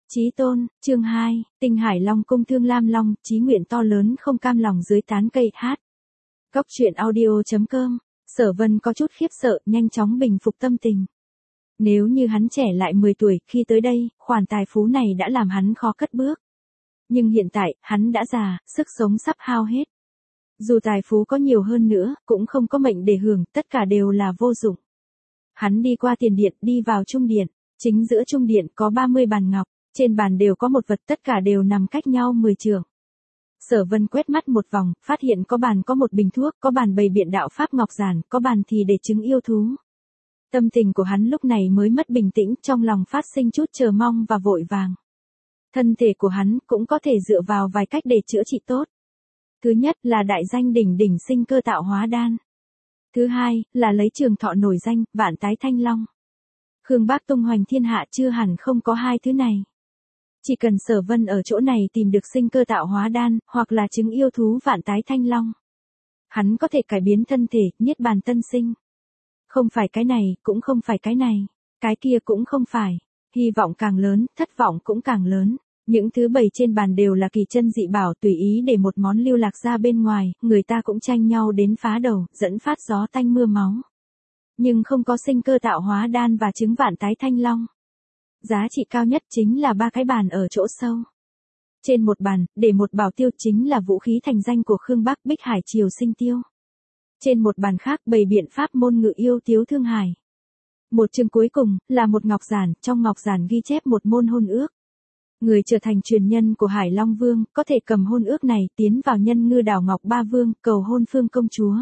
Chí tôn, chương 2, Tinh Hải Long cung Thương Lam Long, chí nguyện to lớn không cam lòng dưới tán cây hát. Góc truyện audio.com, Sở Vân có chút khiếp sợ, nhanh chóng bình phục tâm tình. Nếu như hắn trẻ lại 10 tuổi, khi tới đây, khoản tài phú này đã làm hắn khó cất bước. Nhưng hiện tại, hắn đã già, sức sống sắp hao hết. Dù tài phú có nhiều hơn nữa, cũng không có mệnh để hưởng, tất cả đều là vô dụng. Hắn đi qua tiền điện, đi vào trung điện. Chính giữa trung điện có 30 bàn ngọc, trên bàn đều có một vật, tất cả đều nằm cách nhau 10 trượng. Sở Vân quét mắt một vòng, phát hiện có bàn có một bình thuốc, có bàn bày biện đạo pháp ngọc giản, có bàn thì để trứng yêu thú. Tâm tình của hắn lúc này mới mất bình tĩnh, trong lòng phát sinh chút chờ mong và vội vàng. Thân thể của hắn cũng có thể dựa vào vài cách để chữa trị tốt. Thứ nhất là đại danh đỉnh đỉnh sinh cơ tạo hóa đan. Thứ hai là lấy trường thọ nổi danh, vạn tái thanh long. Khương Bác tung hoành thiên hạ chưa hẳn không có hai thứ này. Chỉ cần Sở Vân ở chỗ này tìm được sinh cơ tạo hóa đan, hoặc là trứng yêu thú vạn tái thanh long. Hắn có thể cải biến thân thể, niết bàn tân sinh. Không phải cái này, cũng không phải cái này. Cái kia cũng không phải. Hy vọng càng lớn, thất vọng cũng càng lớn. Những thứ bày trên bàn đều là kỳ chân dị bảo, tùy ý để một món lưu lạc ra bên ngoài, người ta cũng tranh nhau đến phá đầu, dẫn phát gió tanh mưa máu. Nhưng không có sinh cơ tạo hóa đan và trứng vạn tái thanh long. Giá trị cao nhất chính là 3 cái bàn ở chỗ sâu. Trên một bàn, để một bảo tiêu chính là vũ khí thành danh của Khương Bắc Bích Hải Triều Sinh Tiêu. Trên một bàn khác bày biện pháp môn ngự yêu Tiếu Thương Hải. Một chương cuối cùng, là một ngọc giản, trong ngọc giản ghi chép một môn hôn ước. Người trở thành truyền nhân của Hải Long Vương, có thể cầm hôn ước này tiến vào Nhân Ngư Đảo Ngọc Ba Vương, cầu hôn Phương công chúa.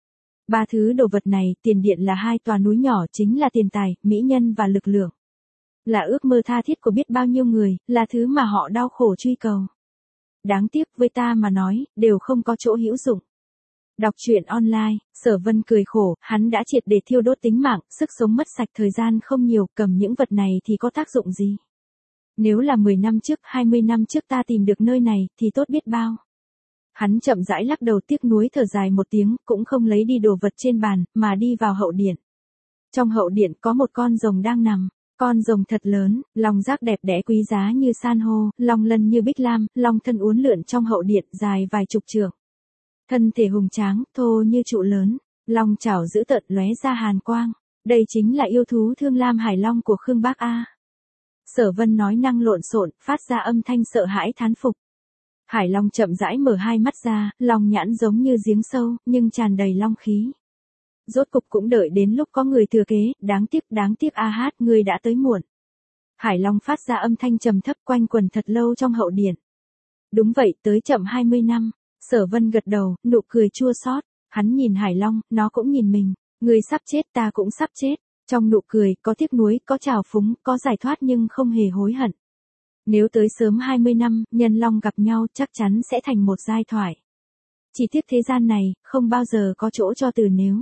3 thứ đồ vật này, tiền điện là 2 tòa núi nhỏ, chính là tiền tài, mỹ nhân và lực lượng. Là ước mơ tha thiết của biết bao nhiêu người, là thứ mà họ đau khổ truy cầu. Đáng tiếc với ta mà nói, đều không có chỗ hữu dụng. Đọc truyện online, Sở Vân cười khổ, hắn đã triệt để thiêu đốt tính mạng, sức sống mất sạch, thời gian không nhiều, cầm những vật này thì có tác dụng gì? Nếu là 10 năm trước, 20 năm trước ta tìm được nơi này, thì tốt biết bao. Hắn chậm rãi lắc đầu tiếc nuối thở dài một tiếng, cũng không lấy đi đồ vật trên bàn, mà đi vào hậu điện. Trong hậu điện có một con rồng đang nằm. Con rồng thật lớn, lòng giác đẹp đẽ quý giá như san hô, long lân như bích lam, long thân uốn lượn trong hậu điện dài vài chục trượng. Thân thể hùng tráng, thô như trụ lớn, long chảo dữ tợn lóe ra hàn quang. Đây chính là yêu thú Thương Lam Hải Long của Khương Bác A. Sở Vân nói năng lộn xộn, phát ra âm thanh sợ hãi thán phục. Hải Long chậm rãi mở hai mắt ra, long nhãn giống như giếng sâu, nhưng tràn đầy long khí. Rốt cục cũng đợi đến lúc có người thừa kế, đáng tiếc a hát, ngươi đã tới muộn. Hải Long phát ra âm thanh trầm thấp quanh quần thật lâu trong hậu điện. Đúng vậy, tới chậm 20 năm, Sở Vân gật đầu, nụ cười chua xót. Hắn nhìn Hải Long, nó cũng nhìn mình, ngươi sắp chết ta cũng sắp chết. Trong nụ cười, có tiếc nuối, có trào phúng, có giải thoát nhưng không hề hối hận. Nếu tới sớm 20 năm, nhân long gặp nhau chắc chắn sẽ thành một giai thoại. Chỉ tiếc thế gian này, không bao giờ có chỗ cho từ nếu.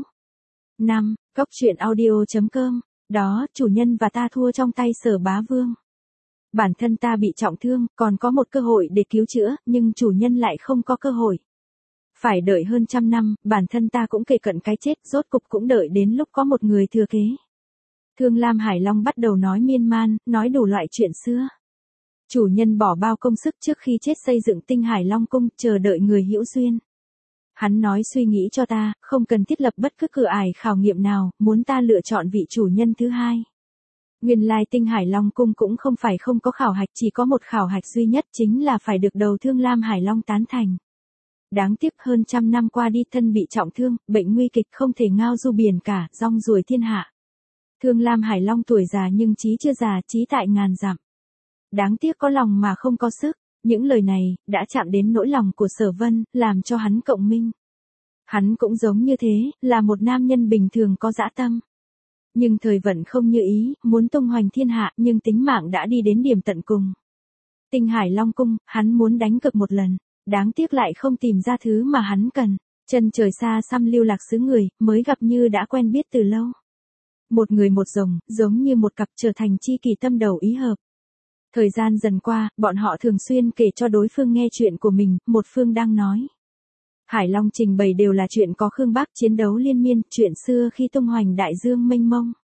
5. Góc truyện audio.com. Đó, chủ nhân và ta thua trong tay Sở Bá Vương. Bản thân ta bị trọng thương, còn có một cơ hội để cứu chữa, nhưng chủ nhân lại không có cơ hội. Phải đợi hơn 100 năm, bản thân ta cũng kề cận cái chết, rốt cục cũng đợi đến lúc có một người thừa kế. Thương Lam Hải Long bắt đầu nói miên man, nói đủ loại chuyện xưa. Chủ nhân bỏ bao công sức trước khi chết xây dựng Tinh Hải Long cung, chờ đợi người hữu duyên. Hắn nói suy nghĩ cho ta, không cần thiết lập bất cứ cửa ải khảo nghiệm nào, muốn ta lựa chọn vị chủ nhân thứ hai. Nguyên lai Tinh Hải Long cung cũng không phải không có khảo hạch, chỉ có một khảo hạch duy nhất, chính là phải được đầu Thương Lam Hải Long tán thành. Đáng tiếc hơn 100 năm qua đi, thân bị trọng thương, bệnh nguy kịch, không thể ngao du biển cả, rong ruổi thiên hạ. Thương Lam Hải Long tuổi già nhưng trí chưa già, trí tại ngàn dặm. Đáng tiếc có lòng mà không có sức. Những lời này, đã chạm đến nỗi lòng của Sở Vân, làm cho hắn cộng minh. Hắn cũng giống như thế, là một nam nhân bình thường có dã tâm. Nhưng thời vận không như ý, muốn tung hoành thiên hạ, nhưng tính mạng đã đi đến điểm tận cùng. Tinh Hải Long cung, hắn muốn đánh cược một lần, đáng tiếc lại không tìm ra thứ mà hắn cần. Chân trời xa xăm lưu lạc xứ người, mới gặp như đã quen biết từ lâu. Một người một rồng, giống như một cặp trở thành chi kỷ tâm đầu ý hợp. Thời gian dần qua, bọn họ thường xuyên kể cho đối phương nghe chuyện của mình, một phương đang nói. Hải Long trình bày đều là chuyện có Khương Bác chiến đấu liên miên, chuyện xưa khi tung hoành đại dương mênh mông.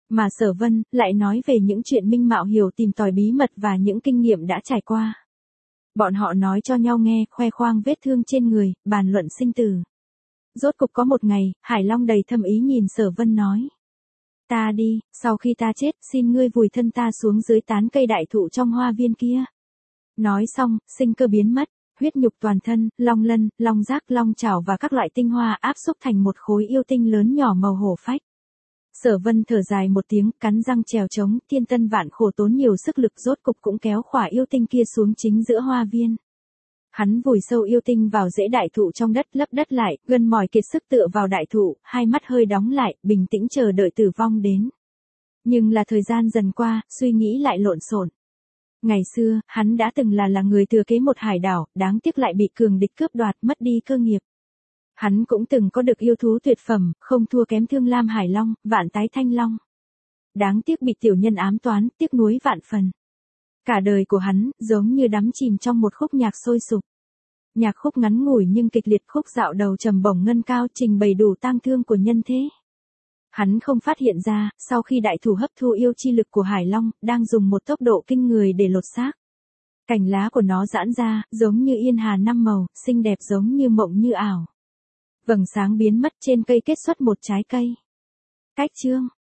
Mà Sở Vân lại nói về những chuyện Minh Mạo Hiểu tìm tòi bí mật và những kinh nghiệm đã trải qua. Bọn họ nói cho nhau nghe, khoe khoang vết thương trên người, bàn luận sinh tử. Rốt cục có một ngày, Hải Long đầy thâm ý nhìn Sở Vân nói. Ta đi, sau khi ta chết, xin ngươi vùi thân ta xuống dưới tán cây đại thụ trong hoa viên kia. Nói xong, sinh cơ biến mất, huyết nhục toàn thân, long lân, long giác, long chảo và các loại tinh hoa áp xúc thành một khối yêu tinh lớn nhỏ màu hổ phách. Sở Vân thở dài một tiếng, cắn răng trèo trống, thiên tân vạn khổ tốn nhiều sức lực rốt cục cũng kéo khỏa yêu tinh kia xuống chính giữa hoa viên. Hắn vùi sâu yêu tinh vào rễ đại thụ trong đất, lấp đất lại, gân mỏi kiệt sức tựa vào đại thụ, hai mắt hơi đóng lại, bình tĩnh chờ đợi tử vong đến. Nhưng là thời gian dần qua, suy nghĩ lại lộn xộn. Ngày xưa, hắn đã từng là người thừa kế một hải đảo, đáng tiếc lại bị cường địch cướp đoạt, mất đi cơ nghiệp. Hắn cũng từng có được yêu thú tuyệt phẩm, không thua kém Thương Lam Hải Long, Vạn Tái Thanh Long. Đáng tiếc bị tiểu nhân ám toán, tiếc nuối vạn phần. Cả đời của hắn, giống như đắm chìm trong một khúc nhạc sôi sục. Nhạc khúc ngắn ngủi nhưng kịch liệt, khúc dạo đầu trầm bổng ngân cao, trình bày đủ tang thương của nhân thế. Hắn không phát hiện ra, sau khi đại thủ hấp thu yêu chi lực của Hải Long, đang dùng một tốc độ kinh người để lột xác. Cành lá của nó giãn ra, giống như yên hà năm màu, xinh đẹp giống như mộng như ảo. Vầng sáng biến mất, trên cây kết xuất một trái cây. Cách chương